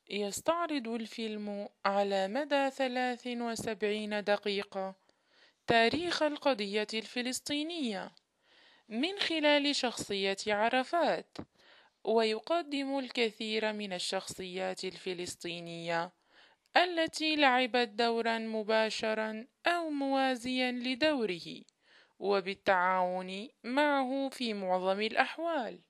يستعرض الفيلم على مدى 73 دقيقة تاريخ القضية الفلسطينية من خلال شخصية عرفات، ويقدم الكثير من الشخصيات الفلسطينية التي لعبت دورا مباشرا أو موازيا لدوره، وبالتعاون معه في معظم الأحوال.